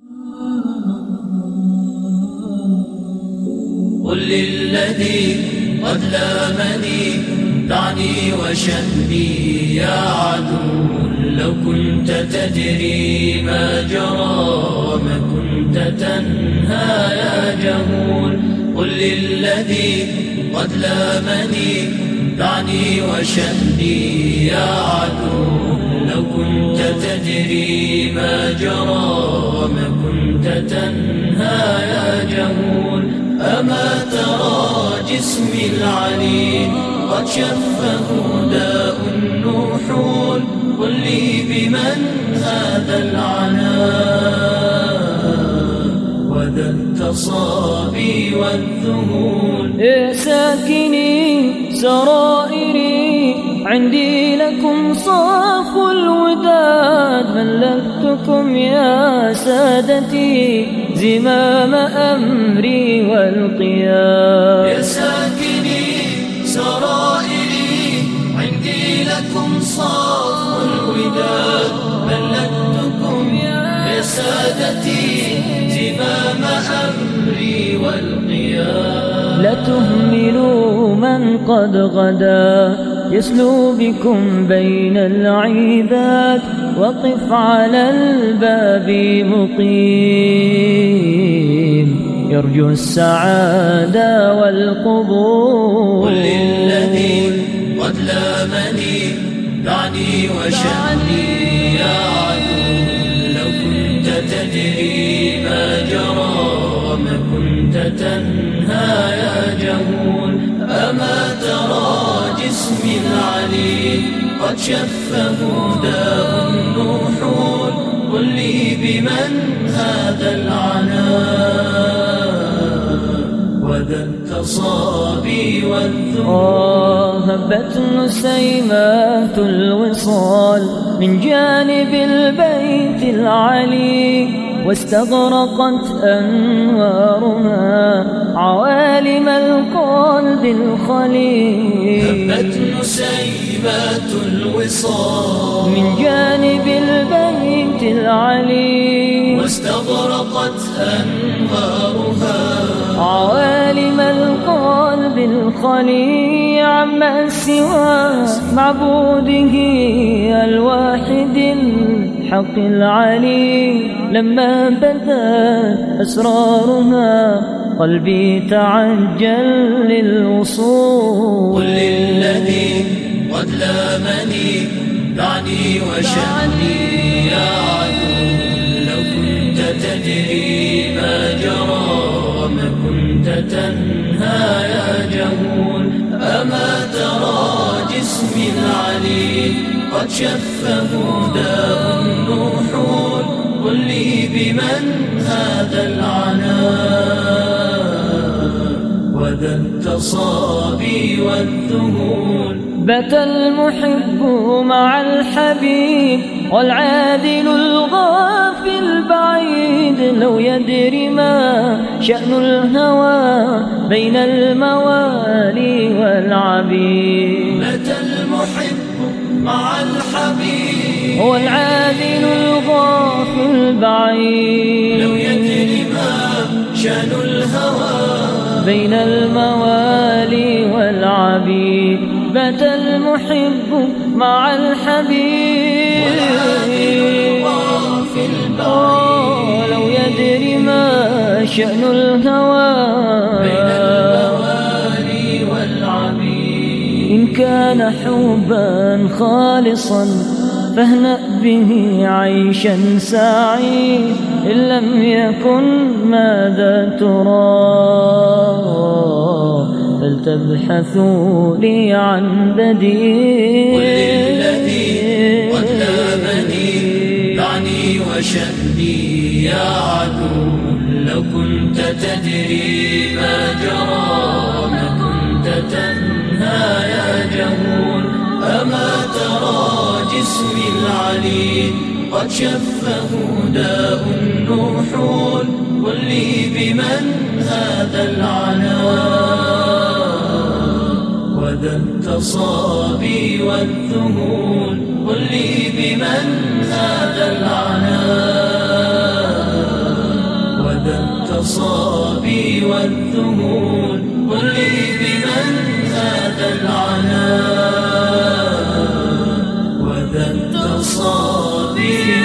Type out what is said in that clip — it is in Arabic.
قل للذي قد لامني دعني وشأني يا عدو، لو كنت تدري ما جرى ما كنت تنهى يا جهول. قل للذي قد لامني دعني وشأني يا عدو، لو كنت تدري ما جرى ما كنت تنهى يا جهول. أما ترى جسمي العليل قد شفه داء النحول، قل لي بمن هذا العناء وذا التصابي والذهول. يا ساكني سرائري عندي لكم صاف الوداد، ملكتكم يا سادتي زمام أمري والقياد. يا ساكني سرائري عندي لكم صاف الوداد، ملكتكم يا سادتي زمام أمري والقياد. لا تهملوا من قد غدا يسلو بكم بين العباد، وقف على الباب مقيم يرجو السعادة والقبول. قل للذي قد لامني دعني وشأني يا عدو، لو كنت تدري ما جرى ما كنت تنهى يا جهول. أما ترى جسمي العليل قد شفه داء النحول، قل لي بمن هذا العناء وذا التصابي والذهول. هبت نسيمات الوصال من جانب البيت العلي، واستغرقت أنوارها عوالم القلب الخلي. هبت نسيمات الوصال من جانب البيت العلي، واستغرقت أنوارها عوالم القلب الخلي، عما سوى معبوده الواحد الحق العلي. لما بدأت أسرارها قلبي تعجل للوصول. قل للذي قد لامني دعني وشأني يا عدو، لو كنت تدري ما جرى ما كنت تنهى يا جهول. أما ترى جسمي العليل قد شفه داء النحول، قل لي بمن هذا العناء وذا التصابي والذهول. بات المحب مع الحبيب والعادل الغافل البعيد، لو يدري ما شأن الهوى بين الموالي والعبيد. بات المحب مع الحبيب والعادل الغافل البعيد، لو يدري ما شأن الهوى بين الموالي والعبيد. بات المحب مع الحبيب لو يدري ما شأن الهوى بين الموالي والعبيد. إن كان حبا خالصا فاهنأ به عيشا سعيد، إن لم يكن ماذا ترى فلتبحثوا لي عن بديل. قل للذي قد لامني دعني وشأني يا عدو، لو كنت تدري ما جرى ما كنت تنهى يا جهول. أما ترى جسمي العليل قد شفه داء النحول، قل لي بمن هذا العناء وذا التصابي والذهول. قل لي بمن هذا العناء والذهول. قل لي بمن هذا العناء وذا التصابير.